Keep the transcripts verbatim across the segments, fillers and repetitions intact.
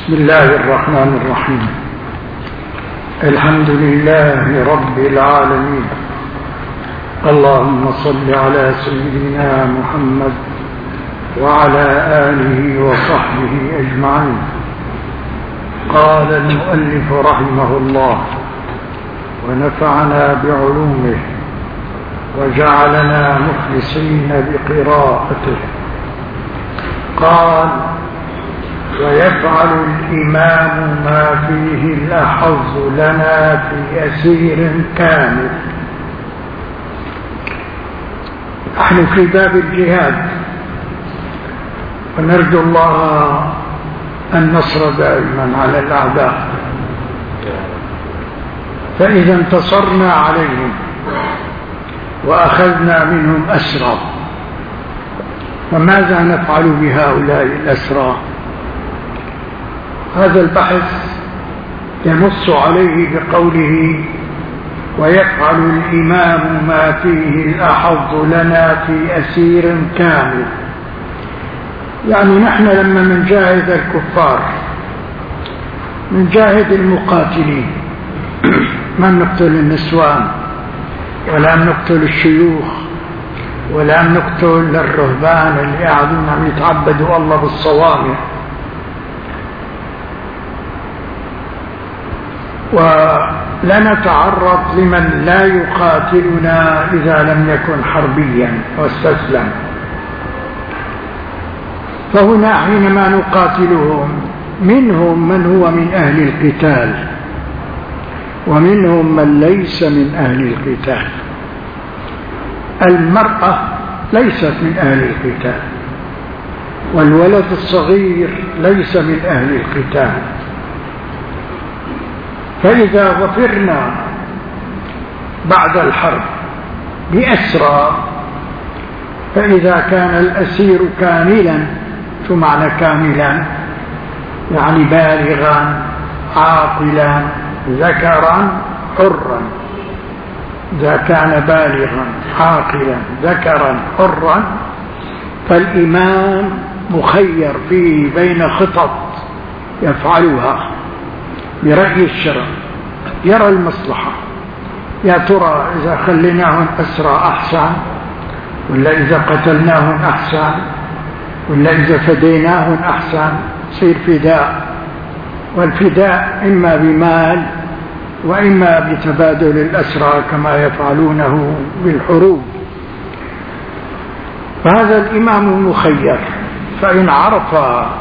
بسم الله الرحمن الرحيم. الحمد لله رب العالمين. اللهم صل على سيدنا محمد وعلى آله وصحبه أجمعين. قال المؤلف رحمه الله ونفعنا بعلومه وجعلنا مخلصين بقراءته. قال ويفعل الإمام ما فيه الأحظ لنا في أسير كامل. نحن في باب الجهاد ونرجو الله النصر دائما على الأعداء، فإذا انتصرنا عليهم وأخذنا منهم أسرى، فماذا نفعل بهؤلاء الأسرى؟ هذا البحث ينص عليه بقوله ويفعل الإمام ما فيه الأحظ لنا في أسير كامل. يعني نحن لما نجاهد الكفار نجاهد المقاتلين، ما نقتل النسوان ولا نقتل الشيوخ ولا نقتل الرهبان اللي قاعدين عم يتعبدوا الله بالصوامع، ولا نتعرض لمن لا يقاتلنا إذا لم يكن حربيا واستسلم. فهنا حينما نقاتلهم منهم من هو من أهل القتال ومنهم من ليس من أهل القتال. المرأة ليست من أهل القتال، والولد الصغير ليس من أهل القتال. فإذا ظفرنا بعد الحرب بأسرى، فإذا كان الأسير كاملا، شو معنى كاملا؟ يعني بالغا عاقلا ذكرا حرا. إذا كان بالغا عاقلا ذكرا حرا فالإمام مخير فيه بين خطط يفعلها برأي الشرع، يرى المصلحة. يا ترى إذا خليناهم أسرى أحسن، ولا إذا قتلناهم أحسن، ولا إذا فديناهم أحسن؟ يصير فداء، والفداء إما بمال وإما بتبادل الأسرى كما يفعلونه بالحروب. فهذا الإمام مخير، فإن عرف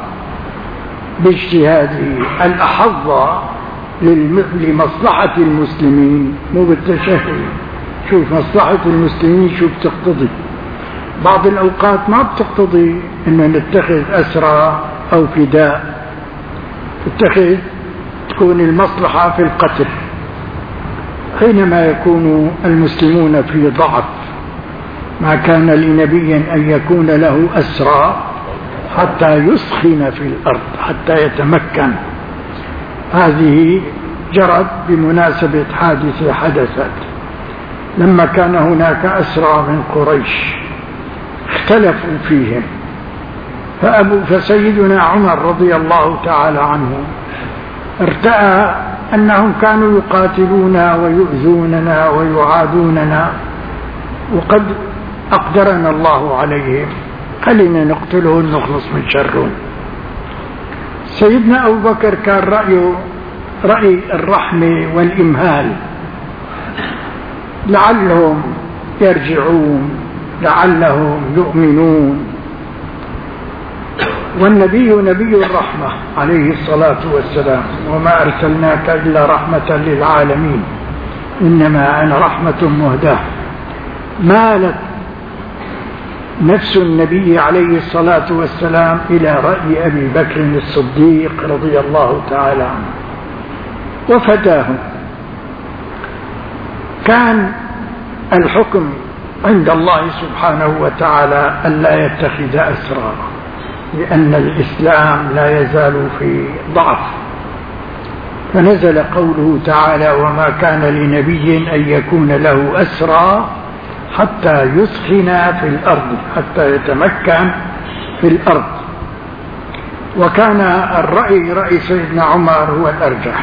باجتهاده الأحظ لمصلحة المسلمين، مو بالتشهي، شوف مصلحة المسلمين شو بتقتضي. بعض الأوقات ما بتقتضي أن نتخذ أسرى أو فداء، تتخذ تكون المصلحة في القتل حينما يكون المسلمون في ضعف. ما كان لنبي أن يكون له أسرى حتى يسخن في الأرض حتى يتمكن. هذه جرت بمناسبة حادثة حدثت لما كان هناك أسرى من قريش اختلفوا فيهم، فأبو فسيدنا عمر رضي الله تعالى عنه ارتأى أنهم كانوا يقاتلونا ويؤذوننا ويعادوننا وقد أقدرنا الله عليهم، خلينا نقتلهم نخلص من شرهم. سيدنا أبو بكر كان رأيه رأي الرحمة والإمهال، لعلهم يرجعون لعلهم يؤمنون. والنبي نبي الرحمة عليه الصلاة والسلام، وما أرسلناك إلا رحمة للعالمين إنما أنا رحمة مهداة. مالت نفس النبي عليه الصلاة والسلام إلى رأي أبي بكر الصديق رضي الله تعالى عنه وفداه. كان الحكم عند الله سبحانه وتعالى ألا يتخذ أسرى، لأن الإسلام لا يزال في ضعف. فنزل قوله تعالى وما كان لنبي أن يكون له أسرى حتى يسخن في الأرض، حتى يتمكن في الأرض. وكان الرأي رأي سيدنا عمر هو الأرجح،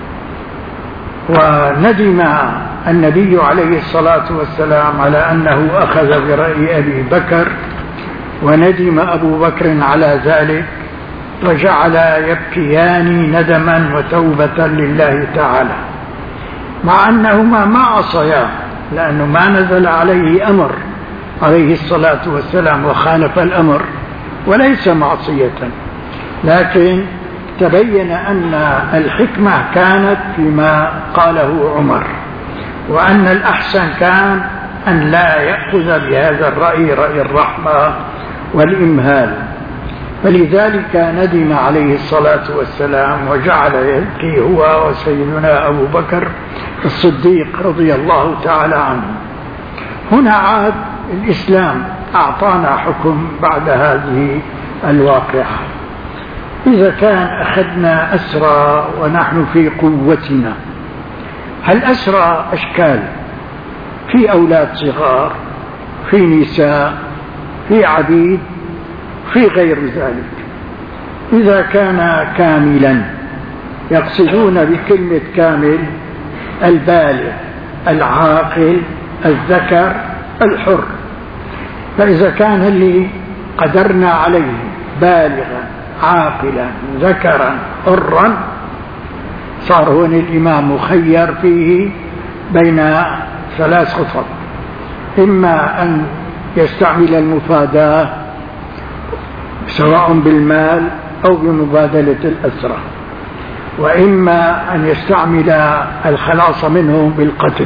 وندم النبي عليه الصلاة والسلام على أنه أخذ برأي أبي بكر، وندم أبو بكر على ذلك، وجعل يبكيان ندما وتوبة لله تعالى، مع أنهما ما عصيا، لأنه ما نزل عليه أمر عليه الصلاة والسلام وخالف الأمر وليس معصية، لكن تبين أن الحكمة كانت فيما قاله عمر، وأن الأحسن كان أن لا يأخذ بهذا الرأي، رأي الرحمة والإمهال. فلذلك ندم عليه الصلاة والسلام وجعل يبكي هو وسيدنا أبو بكر الصديق رضي الله تعالى عنه. هنا عاد الإسلام أعطانا حكم بعد هذه الواقعة. إذا كان أخذنا أسرى ونحن في قوتنا، هالأسرى أشكال، في أولاد صغار، في نساء، في عبيد، في غير ذلك. إذا كان كاملا، يقصدون بكلمة كامل البالغ العاقل الذكر الحر. فإذا كان اللي قدرنا عليه بالغا عاقلا ذكرا حرا، صار هون الإمام مخير فيه بين ثلاث خطط: إما أن يستعمل المفاداة سواء بالمال أو بمبادلة الأسرى، وإما أن يستعمل الخلاص منهم بالقتل،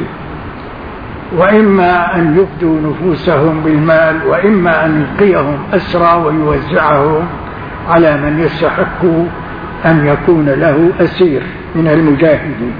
وإما أن يفدوا نفوسهم بالمال، وإما أن يلقيهم أسرى ويوزعهم على من يستحق أن يكون له أسير من المجاهدين.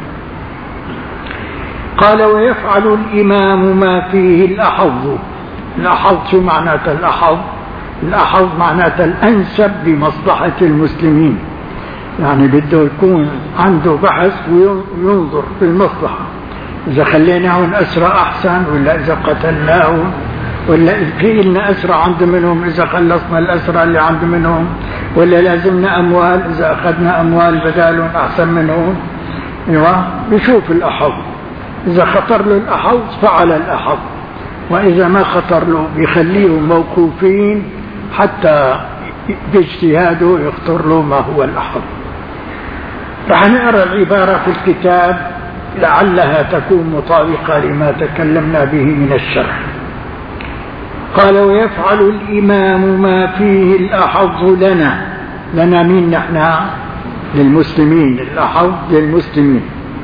قال: ويفعل الإمام ما فيه الأحظ. الأحظ شو معناته الأحظ؟ الأحظ معناته الأنسب لمصلحة المسلمين، يعني بده يكون عنده بحث وينظر في المصلحة، إذا خليناهم أسرى أحسن، ولا إذا قتلناهم، ولا إذا لنا أسرى عند منهم إذا خلصنا الأسرى اللي عند منهم، ولا لازمنا أموال إذا أخذنا أموال بدالهم أحسن منهم. ايوه، بيشوف الأحظ، إذا خطر له الأحظ فعل الأحظ، وإذا ما خطر له بيخليهم موقوفين حتى باجتهاده يخطر له ما هو الأحظ. رح نقرأ العبارة في الكتاب لعلها تكون مطابقة لما تكلمنا به من الشرح. قال: ويفعل الإمام ما فيه الأحظ لنا. لنا مين نحن؟ للمسلمين، الأحظ للمسلمين.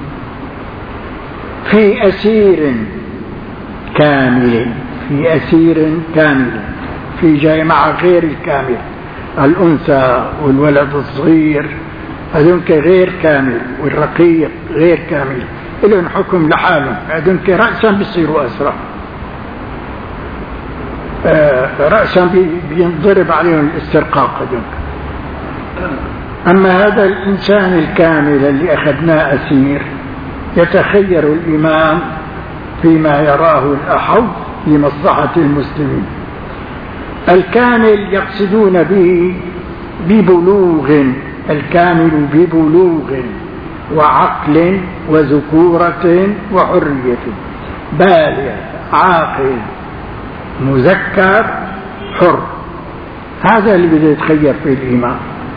في أسير كامل، في أسير كامل، في جاي مع غير الكامل، الأنثى والولد الصغير هذونك غير كامل، والرقيق غير كامل، لهم حكم لحالهم، هذونك رأسا بيصيروا أسرى، آه رأسا بينضرب عليهم الاسترقاق هذونك. أما هذا الإنسان الكامل اللي أخذناه أسير، يتخير الإمام فيما يراه الأحظ لمصلحة المسلمين. الكامل يقصدون به ببلوغ، الكامل ببلوغ وعقل وذكورة وحرية، بالغ عاقل مذكر حر، هذا اللي بده يتخير فيه الإمام.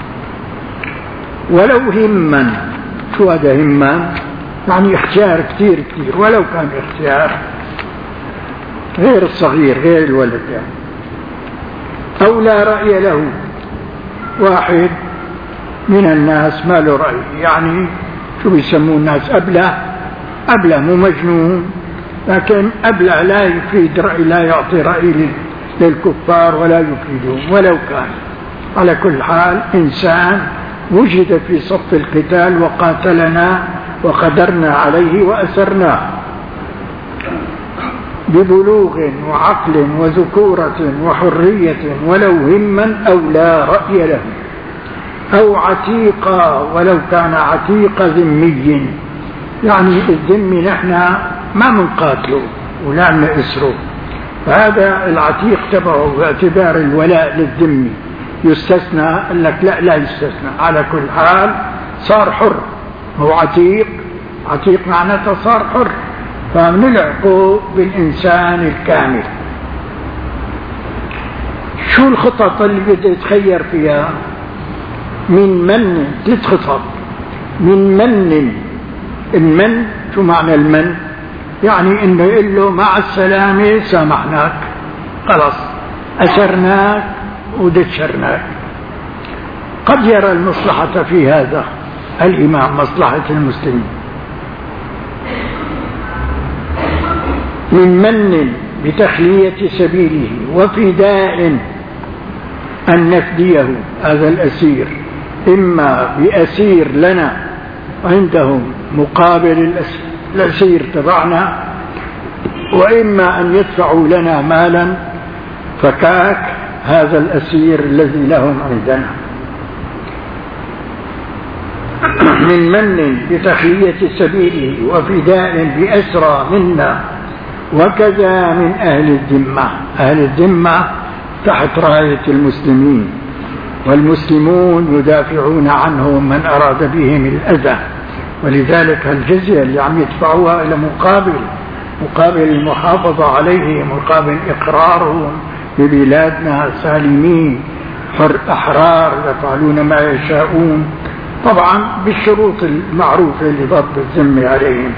ولو هما، شو هذا هما؟ يعني اختيار كثير كثير، ولو كان اختيار غير الصغير غير الولد يعني. أو لا رأي له، واحد من الناس ما له رأي، يعني شو بيسموه الناس أبله، أبله مو مجنون، لكن أبله لا يفيد رأي، لا يعطي رأي للكفار ولا يفيدهم ولو كان. على كل حال إنسان وجد في صف القتال وقاتلنا وقدرنا عليه وأسرناه، ببلوغ وعقل وذكورة وحرية، ولو هما أو لا رأي له، أو عتيقا، ولو كان عتيق ذمي، يعني الذمي نحن ما منقاتله ولا نأسره، فهذا العتيق تبعه باعتبار الولاء للذمي، يستثنى؟ قال لك لا لا يستثنى. على كل حال صار حر، هو عتيق، عتيق معناته صار حر، فنلعقه بالإنسان الكامل. شو الخطط اللي بده يتخير فيها؟ من من، ثلاث خطط. من من، المن شو معنى المن؟ يعني انه يقول له مع السلامة سامحناك، خلاص أسرناك ودشرناك. قد يرى المصلحة في هذا الإمام، مصلحة المسلمين. من من بتخلية سبيله وفداء أن نفديه هذا الأسير، إما بأسير لنا عندهم مقابل الأسير تبعنا، وإما أن يدفعوا لنا مالا فكاك هذا الأسير الذي لهم عندنا. من من بتخلية سبيله وفداء بأسرى منا، وكذا من أهل الذمة. أهل الذمة تحت راية المسلمين، والمسلمون يدافعون عنهم من أراد بهم الأذى، ولذلك الجزية اللي عم يدفعوها إلى مقابل مقابل المحافظة عليهم، مقابل إقرارهم ببلادنا سالمين حر أحرار يفعلون ما يشاءون، طبعا بالشروط المعروفة لضبط الذمة عليهم.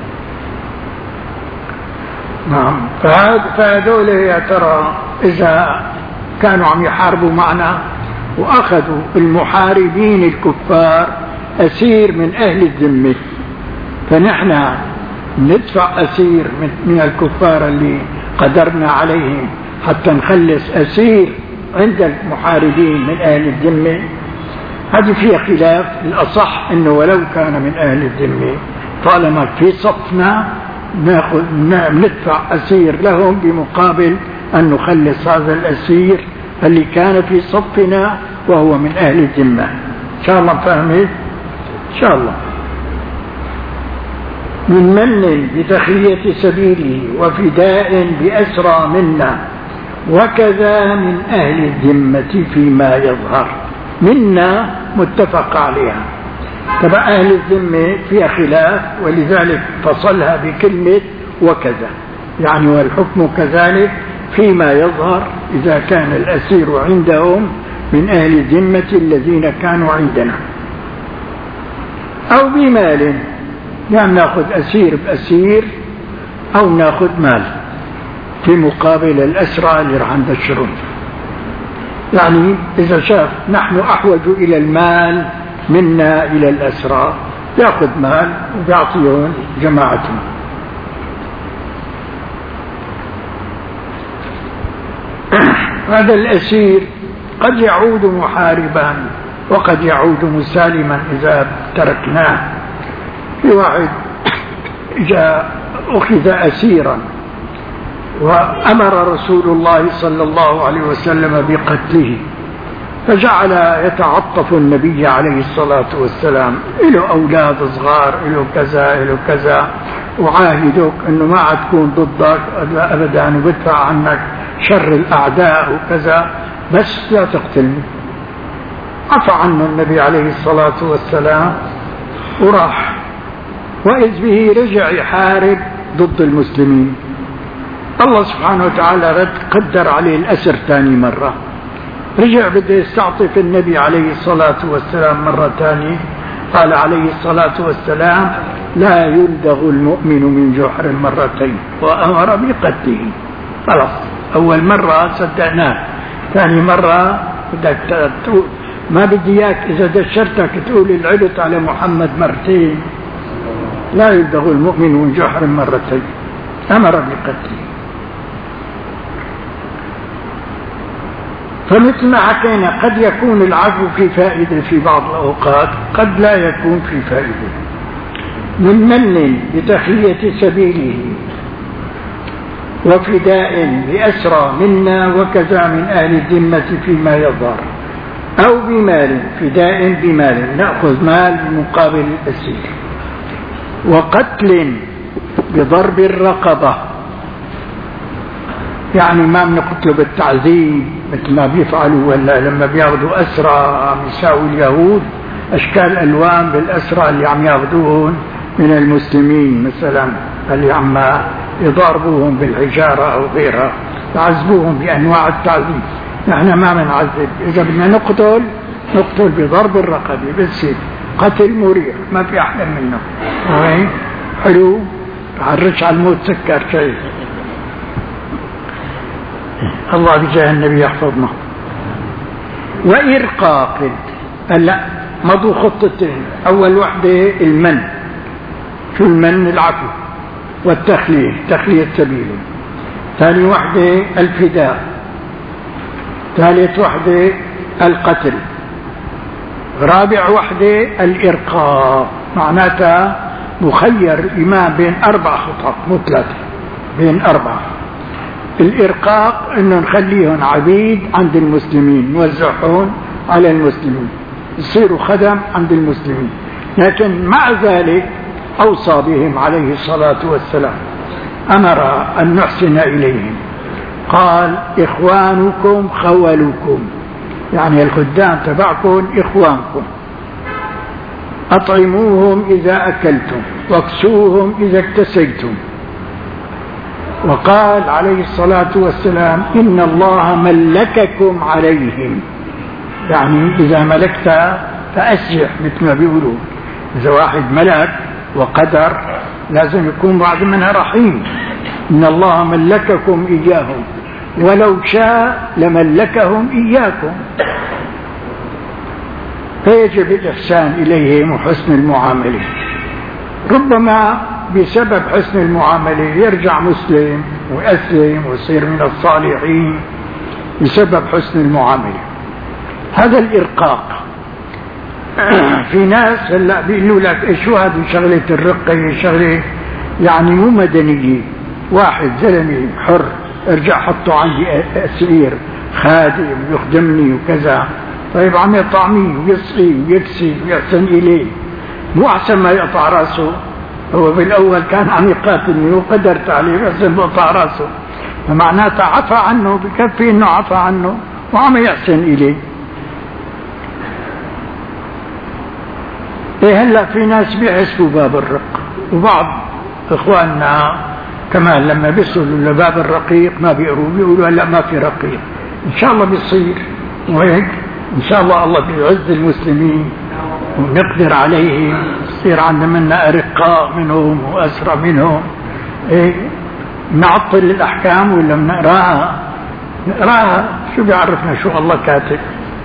نعم. فهذول يا ترى إذا كانوا عم يحاربوا معنا وأخذوا المحاربين الكفار أسير من أهل الذمة، فنحن ندفع أسير من الكفار اللي قدرنا عليهم حتى نخلص أسير عند المحاربين من أهل الذمة. هذه فيها خلاف. الأصح أنه ولو كان من أهل الذمة طالما في صفنا ناخذ ندفع أسير لهم بمقابل أن نخلص هذا الأسير اللي كان في صفنا وهو من أهل الذمة. إن شاء الله فهمت؟ إن شاء الله. من من بتخلية سبيله وفداء بأسرى منا، وكذا من أهل الذمة فيما يظهر. منا متفق عليها، تبع أهل الذمة فيها خلاف، ولذلك فصلها بكلمة وكذا، يعني والحكم كذلك فيما يظهر إذا كان الأسير عندهم من أهل الذمة الذين كانوا عندنا، أو بمال، يعني نأخذ أسير بأسير أو نأخذ مال في مقابل الأسرى اللي راح ندشرهم. يعني إذا شاف نحن أحوج إلى المال منا إلى الأسرى يأخذ مال ويعطيهم جماعتهم. هذا الأسير قد يعود محاربا وقد يعود مسالما إذا تركناه. في واحد جاء أخذ أسيرا وأمر رسول الله صلى الله عليه وسلم بقتله، فجعل يتعطف النبي عليه الصلاة والسلام، له أولاد صغار، له كذا له كذا، وعاهدك أنه ما عاد تكون ضدك أبدا وبدفع عنك شر الأعداء وكذا، بس لا تقتلني. عفى عنه النبي عليه الصلاة والسلام وراح، وإذ به رجع يحارب ضد المسلمين. الله سبحانه وتعالى رد قدر عليه الأسر ثاني مرة، رجع بده يستعطف النبي عليه الصلاة والسلام مرة ثانية، قال عليه الصلاة والسلام لا يلدغ المؤمن من جحر مرتين، وأمر بقتله. خلاص، أول مرة صدقناه، ثاني مرة بدك تقول ما بدي اياك إذا دشرتك تقول العلت على محمد مرتين. لا يلدغ المؤمن من جحر مرتين، أمر بقتله. فمثل ما حكينا قد يكون العفو في فائدة في بعض الأوقات، قد لا يكون في فائدة. من من بتخلية سبيله وفداء بأسرى منا، وكذا من أهل الذمة فيما يظهر، أو بمال، فداء بمال، نأخذ مال بمقابل الأسير، وقتل بضرب الرقبة، يعني ما بنقتله بالتعذيب مثل ما بيفعلوا ولا لما بياخذوا أسرى عم يساووا اليهود أشكال ألوان بالأسرى اللي عم ياخذوهم من المسلمين، مثلا اللي عم يضاربوهم بالحجارة أو غيرها، يعذبوهم بأنواع التعذيب. نحن ما بنعذب، إذا بدنا نقتل نقتل بضرب الرقبة بالسيف، قتل مريح ما في أحلى منه. وين حلو تعرش على الموت سكر شيء. الله بجاه النبي يحفظنا. وإرقاق هلا مضوا خطتين، أول وحدة المن، شو المن؟ العفو والتخلية، تخلية سبيله. ثاني وحدة الفداء. ثالث وحدة القتل. رابع وحدة الإرقاق، معناتها مخير الإمام بين أربع خطط، مو ثلاثة، بين أربعة. الإرقاق إنه نخليهم عبيد عند المسلمين، نوزعهم على المسلمين يصيروا خدم عند المسلمين، لكن مع ذلك أوصى بهم عليه الصلاة والسلام، أمر أن نحسن إليهم. قال إخوانكم خولكم، يعني الخدام تبعكم إخوانكم، أطعموهم إذا أكلتم واكسوهم إذا اكتسيتم. وقال عليه الصلاة والسلام إن الله ملككم عليهم، يعني إذا ملكت فأسجح مثل ما بيقولوا. إذا واحد ملك وقدر لازم يكون بعد منها رحيم. إن الله ملككم إياهم ولو شاء لملكهم إياكم، فيجب الإحسان إليهم وحسن المعاملة. ربما بسبب حسن المعاملة يرجع مسلم ويسلم ويصير من الصالحين بسبب حسن المعاملة. هذا الإرقاق. في ناس هلا بيقولوا لك إيش شو هذه شغلة الرقة، شغلة يعني مو مدنية. واحد زلمي حر ارجع حطه عندي أسير خادم يخدمني وكذا، طيب عم يطعميه ويسقي ويكسي ويحسن إليه، مو أحسن ما يقطع راسه؟ هو بالأول كان عم يقاتلني وقدرت عليه بس بقطع راسه، فمعناتها عفى عنه، بكفي إنه عفى عنه وعم يحسن إليه. إيه هلا في ناس بيحسبوا باب الرق، وبعض إخواننا كمان لما بيصلوا لباب الرقيق ما بيقروا، بيقولوا هلا ما في رقيق. إن شاء الله بيصير، وهيك إن شاء الله الله بيعز المسلمين ونقدر عليهم، يصير عندنا منا أرقاء منهم وأسرى منهم. إيه نعطل الأحكام ولا بنقراها؟ نقراها، شو بيعرفنا شو الله كاتب.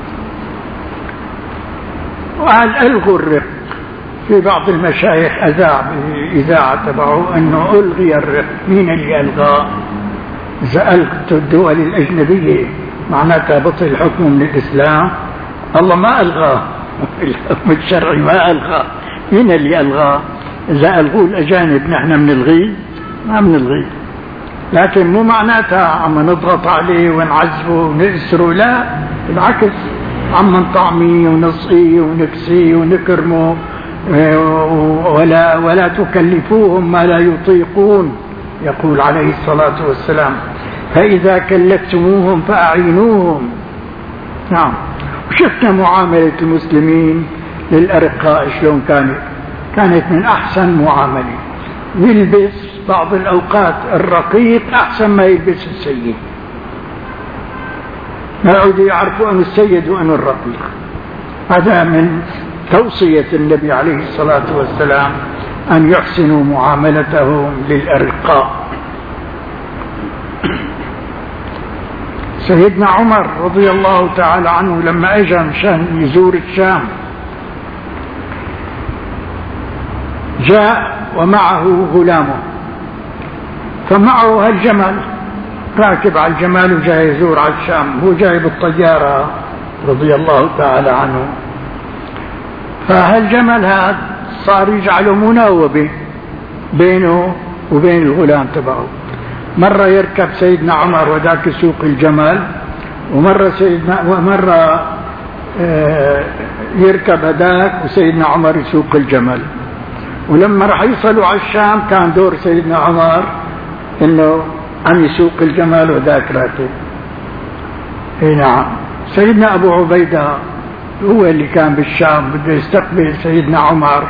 وقال ألغوا الرق. في بعض المشايخ أذاع بالإذاعة تبعه أنه ألغي الرق. مين اللي ألغاه؟ إذا ألغت الدول الأجنبية معناتها بطل الحكم من الإسلام. الله ما ألغاه، الحكم الشرعي ما ألغاه. مين اللي ألغاه؟ إذا ألغوا الأجانب نحن بنلغيه؟ ما بنلغيه، لكن مو معناتها عم نضغط عليه ونعذبه ونأسره، لا بالعكس، عم نطعميه ونسقيه ونكسيه ونكرمه، ولا ولا تكلفوهم ما لا يطيقون، يقول عليه الصلاة والسلام فإذا كلفتموهم فأعينوهم. نعم. وشفنا معاملة المسلمين للأرقاء شلون كانت، كانت من أحسن معاملة. يلبس بعض الأوقات الرقيق أحسن ما يلبس السيد، ما يعودوا يعرفوا أن السيد وأن الرقيق. هذا من توصية النبي عليه الصلاة والسلام أن يحسنوا معاملتهم للأرقاء. سيدنا عمر رضي الله تعالى عنه لما اجى مشان يزور الشام جاء ومعه غلامه، فمعه هالجمل، راكب على الجمال وجاي يزور على الشام، هو جاي بالطيارة رضي الله تعالى عنه. فهالجمل هذا صار يجعله مناوبة بينه وبين الغلام تبعه. مرة يركب سيدنا عمر وذاك يسوق الجمل، ومرة سيدنا ومرة يركب هذاك وسيدنا عمر يسوق الجمل. ولما راح يصلوا على الشام كان دور سيدنا عمر انه عم يسوق الجمل وذاك راكب. اي نعم. سيدنا أبو عبيدة هو اللي كان بالشام بده يستقبل سيدنا عمر،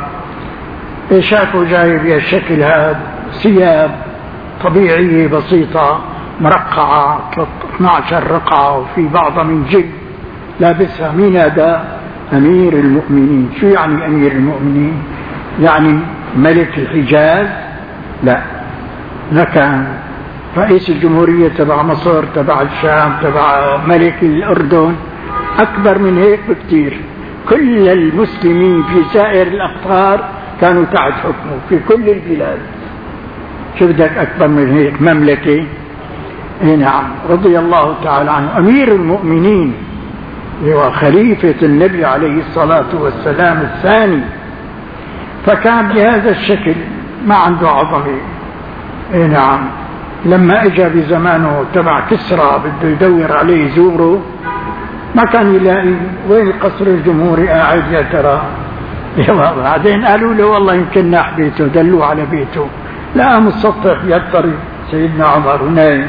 شافه جاي بهالشكل هذا، ثياب طبيعية بسيطة مرقعة اثني عشر رقعة وفي بعضها من جلد لابسها. مين هذا؟ أمير المؤمنين. شو يعني أمير المؤمنين؟ يعني ملك الحجاز؟ لا، لا، كان رئيس الجمهورية تبع مصر، تبع الشام، تبع ملك الأردن، أكبر من هيك بكتير. كل المسلمين في سائر الأقطار كانوا تحت حكمه في كل البلاد. شو بدك أكبر من هيك؟ مملكة. اي نعم، رضي الله تعالى عنه. أمير المؤمنين هو خليفة النبي عليه الصلاة والسلام الثاني، فكان بهذا الشكل، ما عنده عظمة. اي نعم. لما اجى بزمانه تبع كسرى بده يدور عليه يزوره، ما كان يلاقي وين القصر الجمهوري قاعد يا ترى. بعدين قالوا له والله يمكن ناح بيته، دلوه على بيته، لقى مسطح يطري سيدنا عمر ونايم.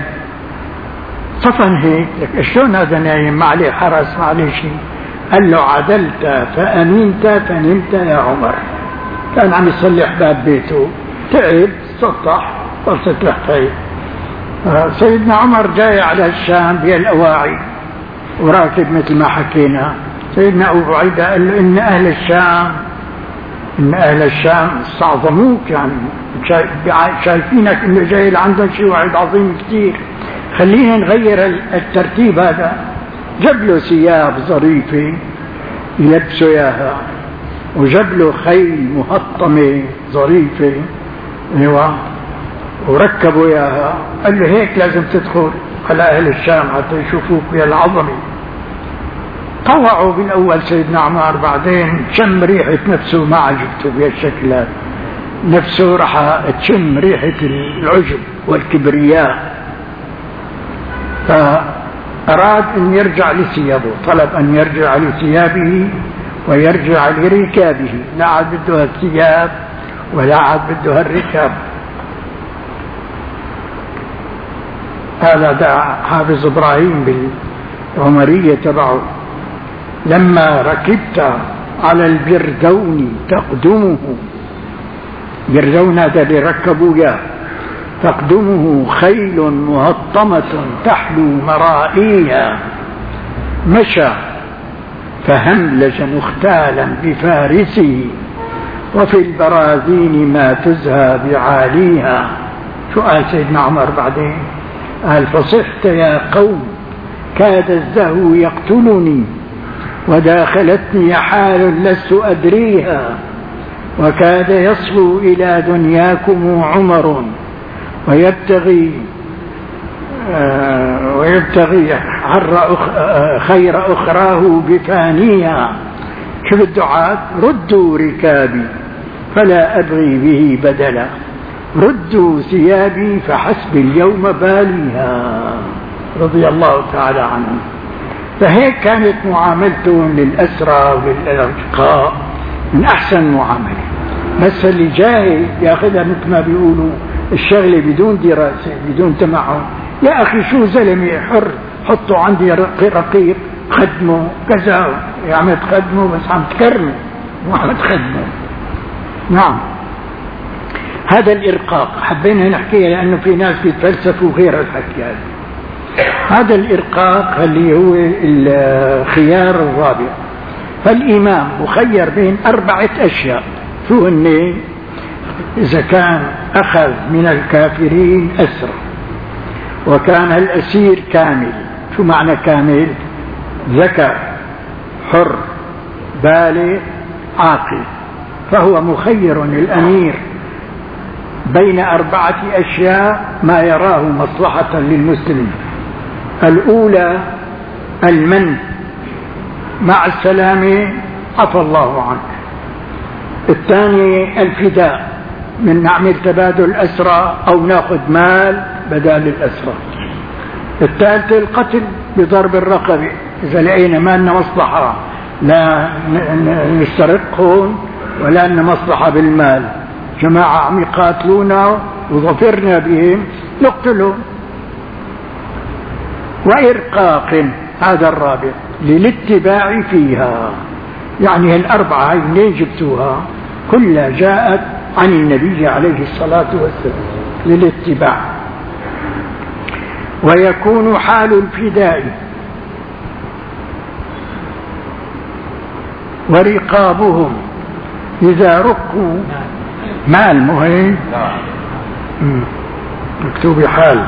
صفن هيك، لك شلون هذا نايم؟ ما عليه حرس، ما عليه شيء. قال له عدلت فأمنت فنمت يا عمر. كان عم يصلح باب بيته، تعب، سطح، فرصة لحظة. سيدنا عمر جاي على الشام بهالأواعي وراكب مثل ما حكينا. سيدنا أبو عبيدة قال له إن أهل الشام إن أهل الشام استعظموك، يعني شايفينك إنه جاي لعندهم شيء وعيد عظيم كثير، خلينا نغير الترتيب هذا. جاب له ثياب ظريفة يلبسوا إياها، وجاب له خيل مهطمة ظريفة، ايوه، وركبوا إياها. قال له هيك لازم تدخل على أهل الشام حتى يشوفوك يا العظمة. طوعوا بالأول سيدنا عمر، بعدين شم ريحة نفسه، ما عجبته بهالشكل هذا. نفسه راح تشم ريحة العجب والكبرياء، فأراد أن يرجع لثيابه، طلب أن يرجع لثيابه ويرجع لركابه. لا عاد بده الثياب ولا عاد بده الركاب. هذا دعا حافظ إبراهيم بالعمرية تبعه: لما ركبت على البردون تقدمه، بردون هذا اللي ركبوا اياه، تقدمه خيل مهطمة تحلو مرائيها، مشى فهملج مختالا بفارسه، وفي البراذين ما تزهى بعاليها. شو قال سيدنا عمر بعدين؟ قال: فصحت يا قوم كاد الزهو يقتلني، وداخلتني حال لست أدريها، وكاد يصلو إلى دنياكم عمر ويبتغي آه ويبتغي خير أخراه بفانيها. شوف الدعاء: ردوا ركابي فلا أبغي به بدلا، ردوا ثيابي فحسب اليوم باليها، رضي الله تعالى عنه. فهيك كانت معاملته للأسرى وللأرقاء من أحسن معاملة. بس اللي جاهل ياخذها مثل ما بيقولوا الشغلة بدون دراسة بدون تمعن. يا أخي شو زلمة حر، حطوا عندي رقيق خدمه كذا، يا عم تخدمه بس عم تكرمه مو عم تخدمه. نعم، هذا الإرقاق حبينا نحكيه لأنه في ناس بيتفلسفوا غير الحكي هذا. هذا الإرقاق اللي هو الخيار الرابع. فالإمام مخير بين أربعة أشياء، شو هن؟ إذا كان أخذ من الكافرين أسر، وكان الأسير كامل. شو معنى كامل؟ ذكر حر بالغ عاقل. فهو مخير الأمير بين أربعة أشياء ما يراه مصلحة للمسلمين. الأولى المن، مع السلامة عفى الله عنك. الثاني الفداء، من نعمل تبادل الأسرى أو ناخذ مال بدال الأسرى. الثالث القتل بضرب الرقبة إذا لقينا ما لنا مصلحة لا نسترقهم ولا لنا مصلحة بالمال، جماعة عم يقاتلونا وظفرنا بهم نقتلهم. وإرقاق، هذا الرابع للاتباع فيها. يعني الأربعة هاي منين جبتوها؟ كلها جاءت عن النبي عليه الصلاة والسلام للاتباع. ويكون حال الفداء ورقابهم إذا رقوا مال مهم مكتوب حال.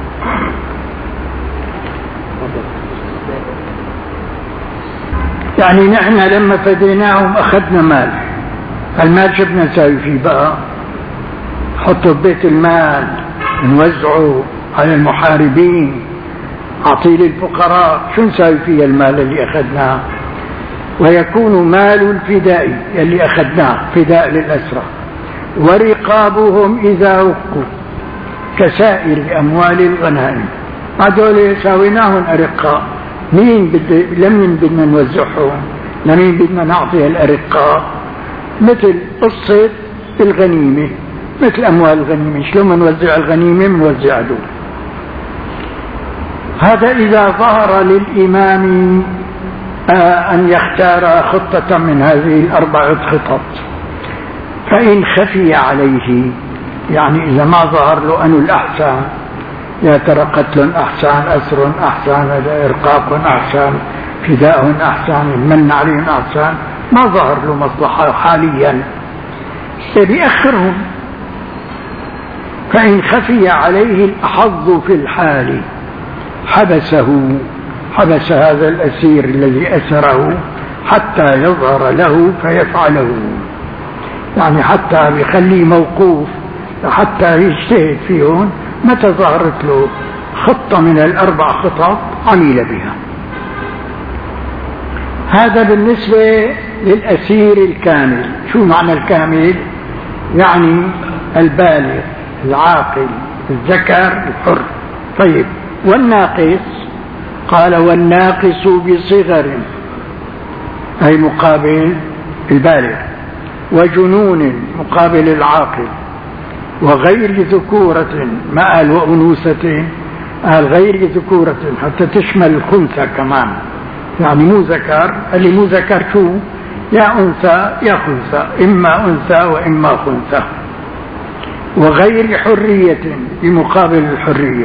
يعني نحن لما فديناهم أخذنا مال، المال شبنا نساوي فيه بقى؟ حطوا ببيت المال، نوزعه على المحاربين، أعطيه للفقراء، شو نساوي فيه المال اللي أخذناه؟ ويكون مال الفداء اللي أخذناه فداء للأسرى ورقابهم إذا رقوا كسائر أموال الغنائم. هذول ساويناهم أرقاء، مين بد... لمن بدنا نوزعهم؟ لمين بدنا نعطي الأرقاء؟ مثل قصة الغنيمة، مثل أموال الغنيمة، شلون نوزع الغنيمة؟ منوزع دول. هذا إذا ظهر للإمام أن يختار خطة من هذه الأربعة خطط. فإن خفي عليه، يعني إذا ما ظهر له أن الأحسان، يا ترى قتل أحسان، أسر أحسان، إرقاق أحسان، فداء أحسان، من عليهم أحسان، ما ظهر له مصلحة حاليا بيأخرهم. فإن خفي عليه الأحظ في الحال حبسه، حبس هذا الأسير الذي أسره حتى يظهر له فيفعله، يعني حتى بيخليه موقوف حتى يجتهد فيهم. متى ظهرت له خطة من الأربع خطط عمل بها. هذا بالنسبة للأسير الكامل. شو معنى الكامل؟ يعني البالغ العاقل الذكر الحر. طيب والناقص؟ قال والناقص بصغر أي مقابل البالغ، وجنون مقابل العاقل، وغير ذكورة ما قال وأنوثة، قال غير ذكورة حتى تشمل الخنثى كمان، يعني مو ذكر، اللي مو ذكر شو؟ يا أنثى يا خنثى، إما أنثى وإما خنثى. وغير حرية بمقابل الحرية.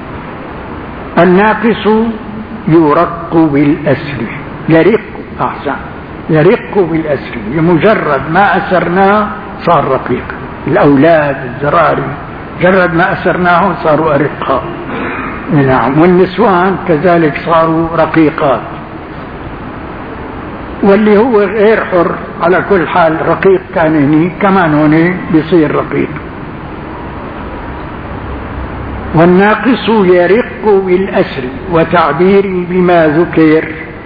الناقص يرق بالأسر، يرق أحسن، يرق بالأسر، بمجرد ما أسرناه صار رقيق. الأولاد الذراري مجرد ما أسرناهم صاروا أرقاء. نعم. والنسوان كذلك صاروا رقيقات. واللي هو غير حر على كل حال رقيق كان هني كمان هنا بيصير رقيق. والناقص يرق بالأسر، وتعبيري بما ذكر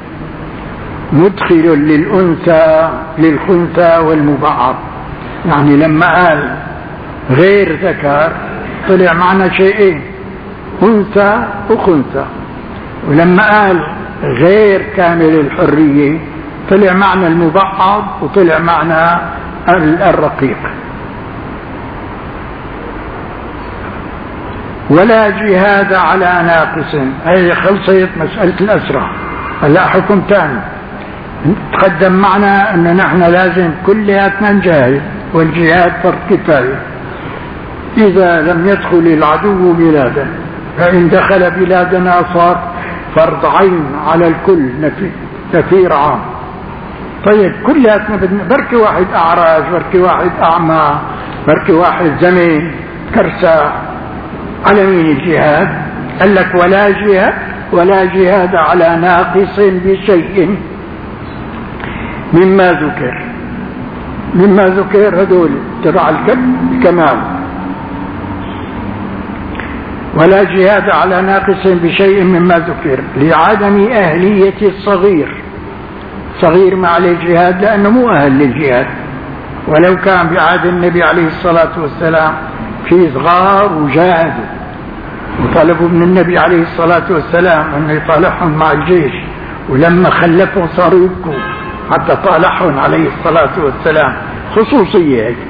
مدخل للأنثى للخنثى والمبعض. يعني لما قال غير ذكر طلع معنا شيئين، أنثى وخنثى. ولما قال غير كامل الحرية طلع معنا المبعض وطلع معنا الرقيق. ولا جهاد على ناقص، هي خلصت مسألة الأسرى. هلا حكم ثاني تقدم معنا أن نحن لازم كلياتنا نجاهد، والجهاد فرض كفاية. إذا لم يدخل العدو بلادا، فإن دخل بلادنا صار فرض عين على الكل، نفير عام. طيب كلياتنا بدنا، بركي واحد أعراج، بركي واحد أعمى، بركي واحد زمن كرسة، على مين الجهاد؟ قال لك ولا جهاد ولا جهاد على ناقص بشيء مما ذكر. مما ذكر هذول تبع الكمال. ولا جهاد على ناقص بشيء مما ذكر لعدم أهلية الصغير. صغير ما عليه جهاد لأنه مو أهل للجهاد. ولو كان بعهد النبي عليه الصلاة والسلام في صغار وجاهدوا وطلبوا من النبي عليه الصلاة والسلام أنه يطالعهم مع الجيش، ولما خلفوا صاروا يبكوا حتى طالعهم عليه الصلاة والسلام. خصوصية هي.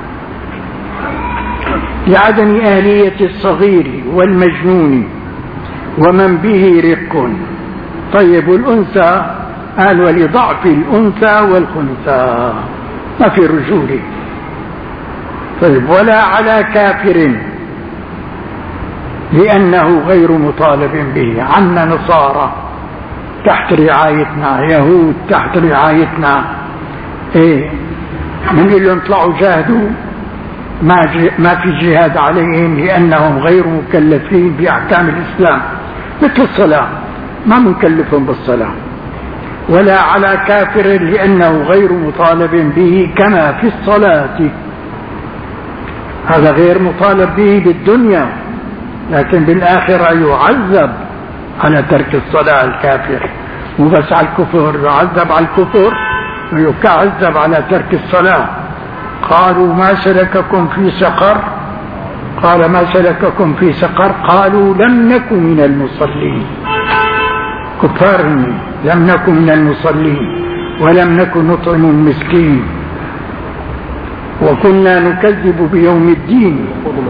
لعدم أهلية الصغير والمجنون ومن به رق. طيب والأنثى قال ولضعف الأنثى والخنثى ما في رجولة. طيب ولا على كافر لأنه غير مطالب به. عنا نصارى تحت رعايتنا، يهود تحت رعايتنا، ايه من لهم طلعوا جاهدوا ما, ما في جهاد عليهم لأنهم غير مكلفين بأحكام الإسلام، مثل الصلاة ما منكلفهم بالصلاة. ولا على كافر لأنه غير مطالب به كما في الصلاة، هذا غير مطالب به بالدنيا، لكن بالآخرة يعذب على ترك الصلاة الكافر، مو بس على الكفر، يعذب على الكفر ويعذب على ترك الصلاة. قالوا ما سلككم في سقر؟ قال ما سلككم في سقر؟ قالوا لم نكن من المصلين، كفار لم نكن من المصلين ولم نكن نطعم المسكين وكنا نكذب بيوم الدين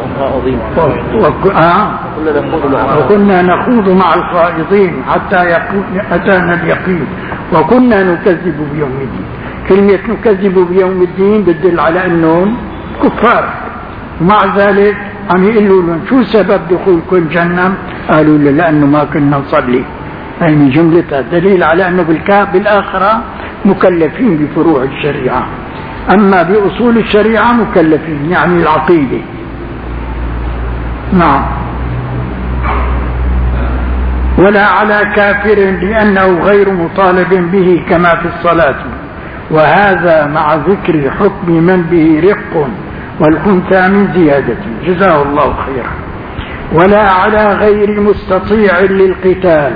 وكنا نخوض مع الخائضين حتى أتانا اليقين وكنا نكذب بيوم الدين. كلمة نكذب بيوم الدين بتدل على أنهم كفار، ومع ذلك عم يقولوا لهم شو سبب دخولكم الجنة؟ قالوا لأنه ما كنا نصلي. هي من جملتها دليل على أنه بالآخرة مكلفين بفروع الشريعة، أما بأصول الشريعة مكلفين، يعني العقيدة. نعم. ولا على كافر لأنه غير مطالب به كما في الصلاة، وهذا مع ذكر حكم من به رق والأنثى من زيادته، جزاه الله خيرا. ولا على غير مستطيع للقتال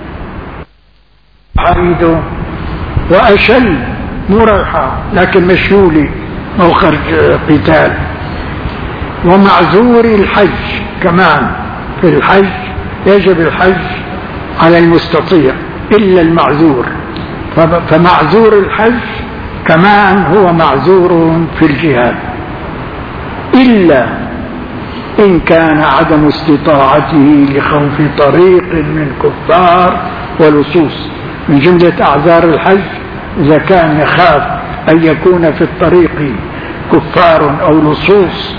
حريده وأشل مريحة لكن مشلولة أو خرج قتال. ومعذور الحج كمان، في الحج يجب الحج على المستطيع إلا المعذور، فمعذور الحج كمان هو معذور في الجهاد، إلا إن كان عدم استطاعته لخوف طريق من كفار ولصوص. من جملة أعذار الحج إذا كان يخاف أن يكون في الطريق كفار أو لصوص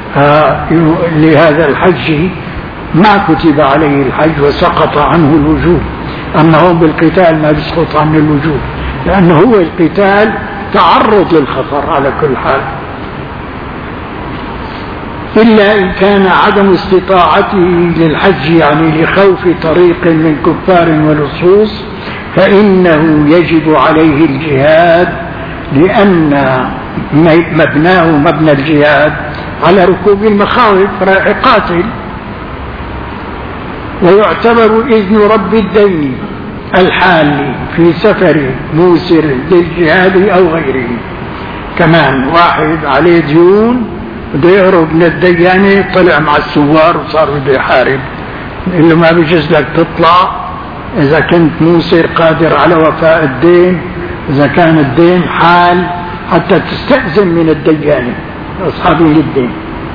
لهذا الحج ما كتب عليه الحج وسقط عنه الوجوب. أما هو بالقتال ما بيسقط عنه الوجوب، لأنه هو القتال تعرض للخطر على كل حال. إلا إن كان عدم استطاعته للحج يعني لخوف طريق من كفار ولصوص فإنه يجب عليه الجهاد، لأن مبناه مبنى الجهاد على ركوب المخاوف، راح يقاتل. ويعتبر إذن رب الدين الحال في سفر موسر للجهاد أو غيره. كمان واحد عليه ديون بده يهرب من الديانة، طلع مع السوار وصار بده يحارب، اللي ما بيجوز لك تطلع إذا كنت موسر قادر على وفاء الدين، إذا كان الدين حال حتى تستأذن من الديانة أصحابه للدين.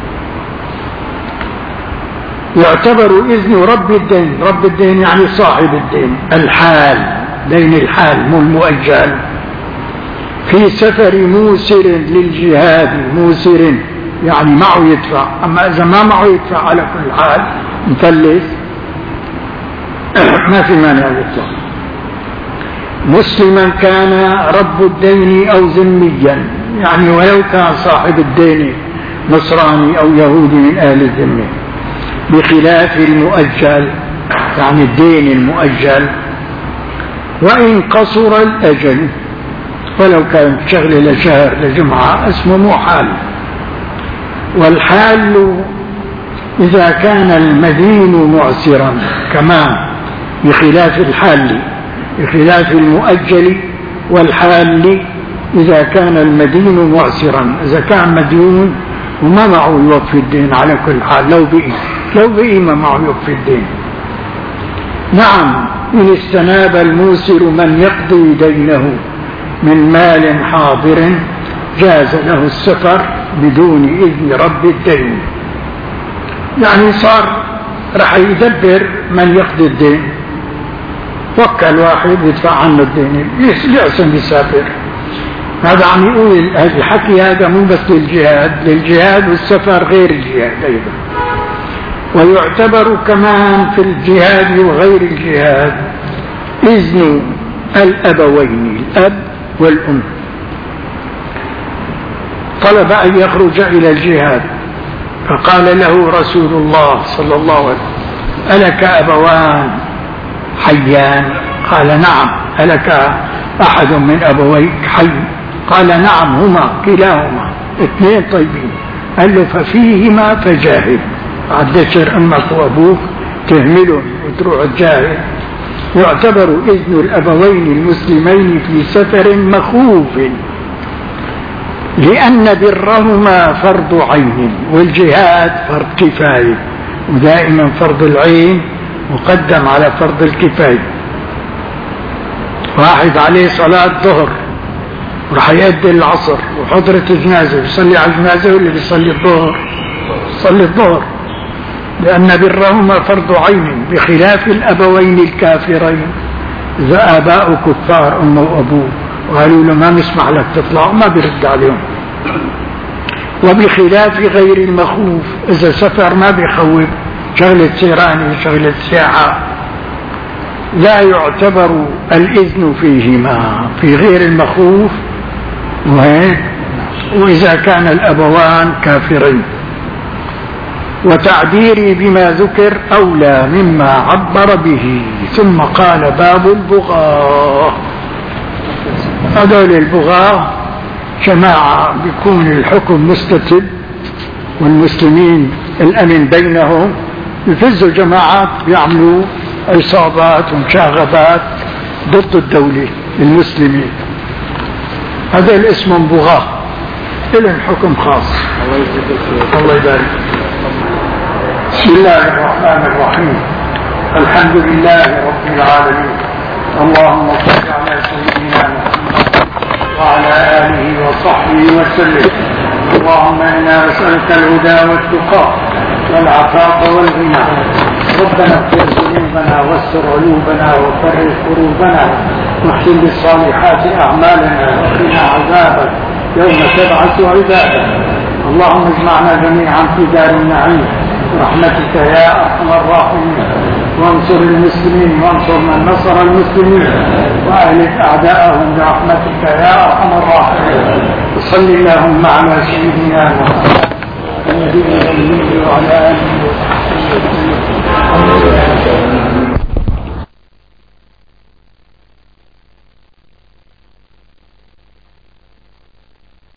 يعتبر إذن رب الدين، رب الدين يعني صاحب الدين، الحال، دين الحال مو المؤجل، في سفر موسر للجهاد. موسر يعني معه يدفع، أما إذا ما معه يدفع على كل حال مفلس ما في مانع يدفع. مسلما كان رب الدين أو ذميا، يعني ولو كان صاحب الدين نصراني أو يهودي من أهل الذمة، بخلاف المؤجل يعني الدين المؤجل. وإن قصر الأجل، ولو كانت شغلة لشهر لجمعة اسمه مو حال. والحال إذا كان المدين معسرا كمان، بخلاف الحال، بخلاف المؤجل. والحال إذا كان المدين معسرا، إذا كان مديون وما معه يوفي الدين على كل حال، لو بقي لو بقي ما معه يوفي الدين. نعم. إن استناب الموسر من يقضي دينه من مال حاضر جاز له السفر بدون إذن رب الدين، يعني صار رح يدبر من يقضي الدين، وكل واحد يدفع عنه الدين يحسن يسافر. هذا عم يقول هذا الحكي هذا مو بس للجهاد، للجهاد والسفر غير الجهاد أيضا. ويعتبر كمان في الجهاد وغير الجهاد إذن الأبوين الأب والأم. طلب أن يخرج إلى الجهاد فقال له رسول الله صلى الله عليه وسلم ألك أبوان حيان؟ قال نعم. ألك أحد من أبويك حي؟ قال نعم هما كلاهما اثنين طيبين. قال له ففيهما فجاهد، عدشر أمك وأبوك تهملهم وتروح تجاهد. يعتبر إذن الأبوين المسلمين في سفر مخوف لأن برهما فرض عين والجهاد فرض كفاية، ودائما فرض العين مقدم على فرض الكفاية. واحد عليه صلاة ظهر وراح يؤدي العصر وحضرة جنازة، بيصلي على الجنازة واللي بيصلي الظهر صلي الظهر، لأن برهما فرض عين بخلاف الأبوين الكافرين. إذا آباء كفار أم وأبوه وقالوا له ما نسمح لك تطلع ما بيرد عليهم. وبخلاف غير المخوف، إذا سفر ما بيخوف شغلة سيراني شغلة ساعة لا يعتبر الإذن فيهما في غير المخوف وإذا كان الأبوان كافرين. وتعبيري بما ذكر أولى مما عبر به. ثم قال باب البغاة. هذول البغاة جماعة بيكون الحكم مستتب والمسلمين الأمن بينهم، يفزوا جماعات بيعملوا عصابات ومشاغبات ضد الدولة المسلمين. هذا الاسم بغاة لهم حكم خاص. الله يبارك. بسم الله الرحمن الرحيم. الحمد لله رب العالمين. اللهم صل على سيدنا محمد وعلى آله وصحبه وسلم. اللهم إنا نسألك الهدى والتقى والعفاف والغنى. ربنا اغفر ذنوبنا واستر عيوبنا وفرج كروبنا واختم بالصالحات أعمالنا وقنا عذابك يوم تبعث عبادك. اللهم اجمعنا جميعا في دار النعيم برحمتك يا أرحم الراحمين. وانصر المسلمين وانصر من نصر المسلمين وأهلك أعداءهم برحمتك يا أرحم الراحمين. وصل اللهم على سيدنا محمد النبي الأمي وعلى آله وصحبه وسلم.